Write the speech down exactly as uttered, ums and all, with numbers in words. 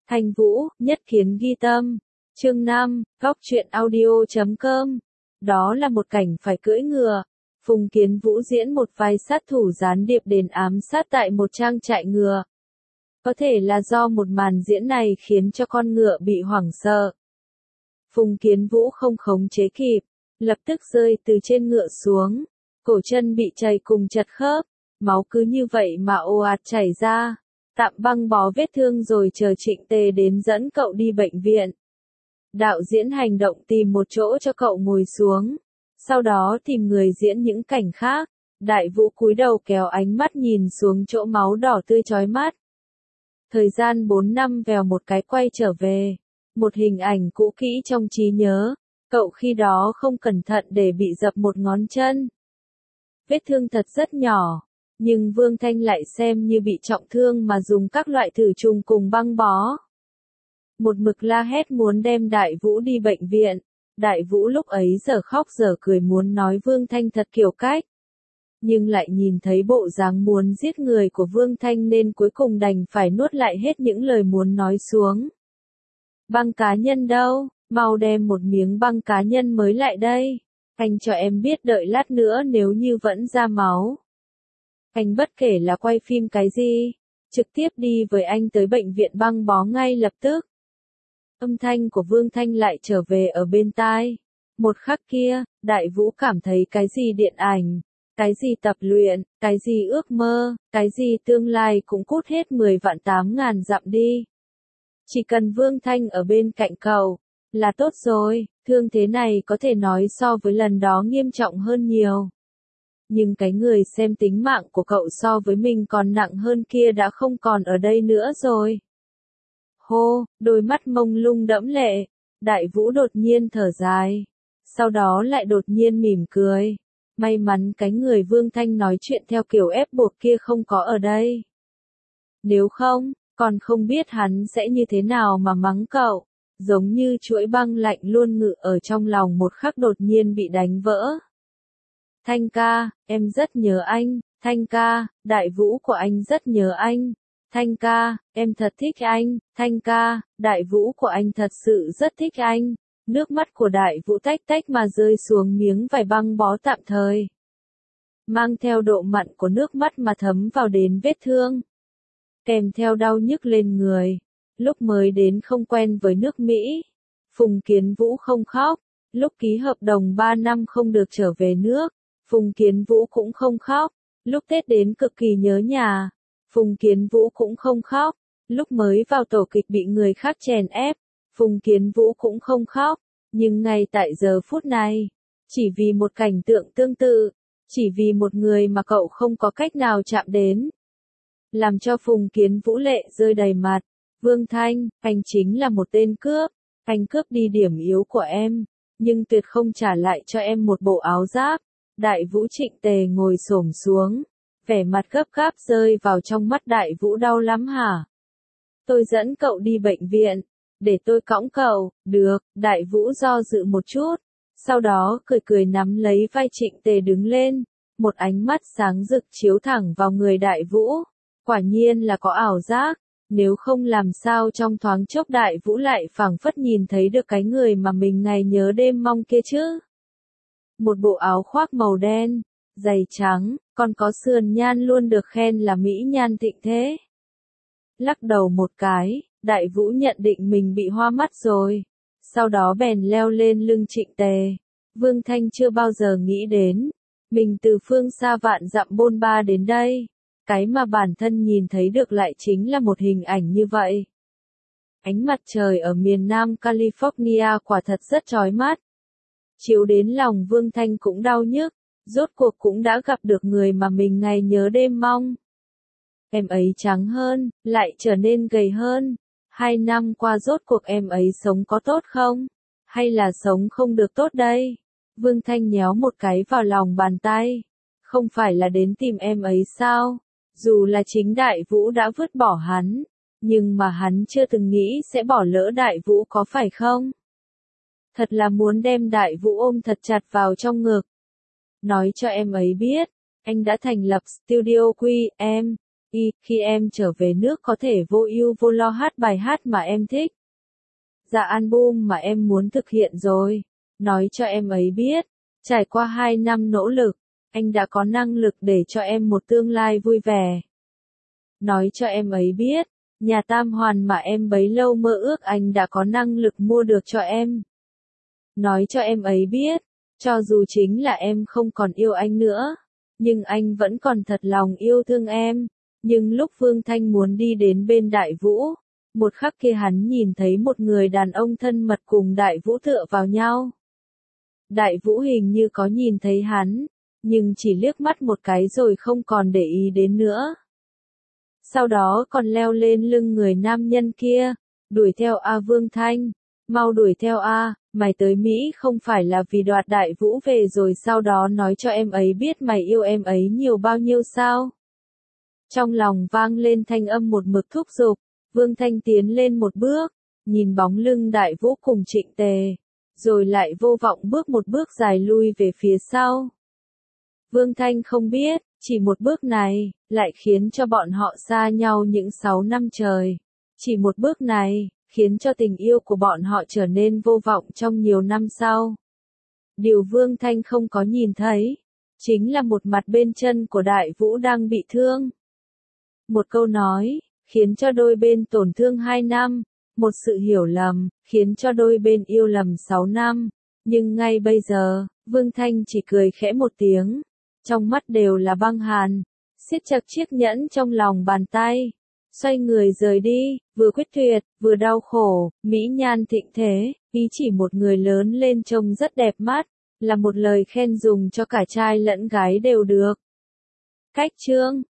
Thanh Vũ, Nhất Kiến Ghi Tâm. Chương năm, góc truyện audio chấm com. Đó là một cảnh phải cưỡi ngựa. Phùng Kiến Vũ diễn một vai sát thủ gián điệp đến ám sát tại một trang trại ngựa. Có thể là do một màn diễn này khiến cho con ngựa bị hoảng sợ. Phùng Kiến Vũ không khống chế kịp, lập tức rơi từ trên ngựa xuống, cổ chân bị chày cùng chật khớp, máu cứ như vậy mà ồ ạt chảy ra. Tạm băng bó vết thương rồi chờ Trịnh Tề đến dẫn cậu đi bệnh viện. Đạo diễn hành động tìm một chỗ cho cậu ngồi xuống, sau đó tìm người diễn những cảnh khác. Đại Vũ cúi đầu kéo ánh mắt nhìn xuống chỗ máu đỏ tươi chói mắt. Thời gian bốn năm vèo một cái quay trở về, một hình ảnh cũ kỹ trong trí nhớ, cậu khi đó không cẩn thận để bị dập một ngón chân. Vết thương thật rất nhỏ, nhưng Vương Thanh lại xem như bị trọng thương mà dùng các loại thử trùng cùng băng bó. Một mực la hét muốn đem Đại Vũ đi bệnh viện. Đại Vũ lúc ấy giờ khóc giờ cười muốn nói Vương Thanh thật kiểu cách. Nhưng lại nhìn thấy bộ dáng muốn giết người của Vương Thanh nên cuối cùng đành phải nuốt lại hết những lời muốn nói xuống. Băng cá nhân đâu, mau đem một miếng băng cá nhân mới lại đây. Anh cho em biết đợi lát nữa nếu như vẫn ra máu. Anh bất kể là quay phim cái gì, trực tiếp đi với anh tới bệnh viện băng bó ngay lập tức. Âm thanh của Vương Thanh lại trở về ở bên tai. Một khắc kia, Đại Vũ cảm thấy cái gì điện ảnh, cái gì tập luyện, cái gì ước mơ, cái gì tương lai cũng cút hết mười vạn tám ngàn dặm đi. Chỉ cần Vương Thanh ở bên cạnh cậu, là tốt rồi, thương thế này có thể nói so với lần đó nghiêm trọng hơn nhiều. Nhưng cái người xem tính mạng của cậu so với mình còn nặng hơn kia đã không còn ở đây nữa rồi. Hô, đôi mắt mông lung đẫm lệ, Đại Vũ đột nhiên thở dài, sau đó lại đột nhiên mỉm cười. May mắn cái người Vương Thanh nói chuyện theo kiểu ép buộc kia không có ở đây. Nếu không, còn không biết hắn sẽ như thế nào mà mắng cậu, giống như chuỗi băng lạnh luôn ngự ở trong lòng một khắc đột nhiên bị đánh vỡ. Thanh ca, em rất nhớ anh. Thanh ca, Đại Vũ của anh rất nhớ anh. Thanh ca, em thật thích anh. Thanh ca, Đại Vũ của anh thật sự rất thích anh. Nước mắt của Đại Vũ tách tách mà rơi xuống miếng vải băng bó tạm thời. Mang theo độ mặn của nước mắt mà thấm vào đến vết thương. Kèm theo đau nhức lên người. Lúc mới đến không quen với nước Mỹ, Phùng Kiến Vũ không khóc. Lúc ký hợp đồng ba năm không được trở về nước, Phùng Kiến Vũ cũng không khóc. Lúc Tết đến cực kỳ nhớ nhà, Phùng Kiến Vũ cũng không khóc. Lúc mới vào tổ kịch bị người khác chèn ép, Phùng Kiến Vũ cũng không khóc. Nhưng ngay tại giờ phút này, chỉ vì một cảnh tượng tương tự, chỉ vì một người mà cậu không có cách nào chạm đến, làm cho Phùng Kiến Vũ lệ rơi đầy mặt. Vương Thanh, anh chính là một tên cướp, anh cướp đi điểm yếu của em, nhưng tuyệt không trả lại cho em một bộ áo giáp. Đại Vũ Trịnh Tề ngồi xổm xuống, vẻ mặt gấp gáp rơi vào trong mắt Đại Vũ. Đau lắm hả? Tôi dẫn cậu đi bệnh viện, để tôi cõng cậu. Được. Đại Vũ do dự một chút, sau đó cười cười nắm lấy vai Trịnh Tề đứng lên, một ánh mắt sáng rực chiếu thẳng vào người Đại Vũ. Quả nhiên là có ảo giác, nếu không làm sao trong thoáng chốc Đại Vũ lại phảng phất nhìn thấy được cái người mà mình ngày nhớ đêm mong kia chứ. Một bộ áo khoác màu đen, giày trắng, còn có sườn nhan luôn được khen là mỹ nhan thịnh thế. Lắc đầu một cái, Đại Vũ nhận định mình bị hoa mắt rồi, sau đó bèn leo lên lưng Trịnh Tề. Vương Thanh chưa bao giờ nghĩ đến, mình từ phương xa vạn dặm bôn ba đến đây, cái mà bản thân nhìn thấy được lại chính là một hình ảnh như vậy. Ánh mặt trời ở miền Nam California quả thật rất chói mắt. Chiếu đến lòng Vương Thanh cũng đau nhức, rốt cuộc cũng đã gặp được người mà mình ngày nhớ đêm mong. Em ấy trắng hơn, lại trở nên gầy hơn. Hai năm qua rốt cuộc em ấy sống có tốt không? Hay là sống không được tốt đây? Vương Thanh nhéo một cái vào lòng bàn tay. Không phải là đến tìm em ấy sao? Dù là chính Đại Vũ đã vứt bỏ hắn, nhưng mà hắn chưa từng nghĩ sẽ bỏ lỡ Đại Vũ có phải không? Thật là muốn đem Đại Vũ ôm thật chặt vào trong ngực. Nói cho em ấy biết, anh đã thành lập Studio Quy, em. Y, khi em trở về nước có thể vô ưu vô lo hát bài hát mà em thích. Ra album mà em muốn thực hiện rồi. Nói cho em ấy biết, trải qua hai năm nỗ lực, anh đã có năng lực để cho em một tương lai vui vẻ. Nói cho em ấy biết, nhà tam hoàn mà em bấy lâu mơ ước anh đã có năng lực mua được cho em. Nói cho em ấy biết, cho dù chính là em không còn yêu anh nữa, nhưng anh vẫn còn thật lòng yêu thương em. Nhưng lúc Vương Thanh muốn đi đến bên Đại Vũ, một khắc kia hắn nhìn thấy một người đàn ông thân mật cùng Đại Vũ tựa vào nhau. Đại Vũ hình như có nhìn thấy hắn, nhưng chỉ liếc mắt một cái rồi không còn để ý đến nữa. Sau đó còn leo lên lưng người nam nhân kia, đuổi theo A Vương Thanh, mau đuổi theo A, mày tới Mỹ không phải là vì đoạt Đại Vũ về rồi sau đó nói cho em ấy biết mày yêu em ấy nhiều bao nhiêu sao? Trong lòng vang lên thanh âm một mực thúc giục, Vương Thanh tiến lên một bước, nhìn bóng lưng Đại Vũ cùng Trịnh Tề, rồi lại vô vọng bước một bước dài lui về phía sau. Vương Thanh không biết, chỉ một bước này, lại khiến cho bọn họ xa nhau những sáu năm trời. Chỉ một bước này, khiến cho tình yêu của bọn họ trở nên vô vọng trong nhiều năm sau. Điều Vương Thanh không có nhìn thấy, chính là một mặt bên chân của Đại Vũ đang bị thương. Một câu nói, khiến cho đôi bên tổn thương hai năm, một sự hiểu lầm, khiến cho đôi bên yêu lầm sáu năm. Nhưng ngay bây giờ, Vương Thanh chỉ cười khẽ một tiếng, trong mắt đều là băng hàn, siết chặt chiếc nhẫn trong lòng bàn tay, xoay người rời đi, vừa quyết tuyệt, vừa đau khổ, mỹ nhan thịnh thế, ý chỉ một người lớn lên trông rất đẹp mắt, là một lời khen dùng cho cả trai lẫn gái đều được. Cách chương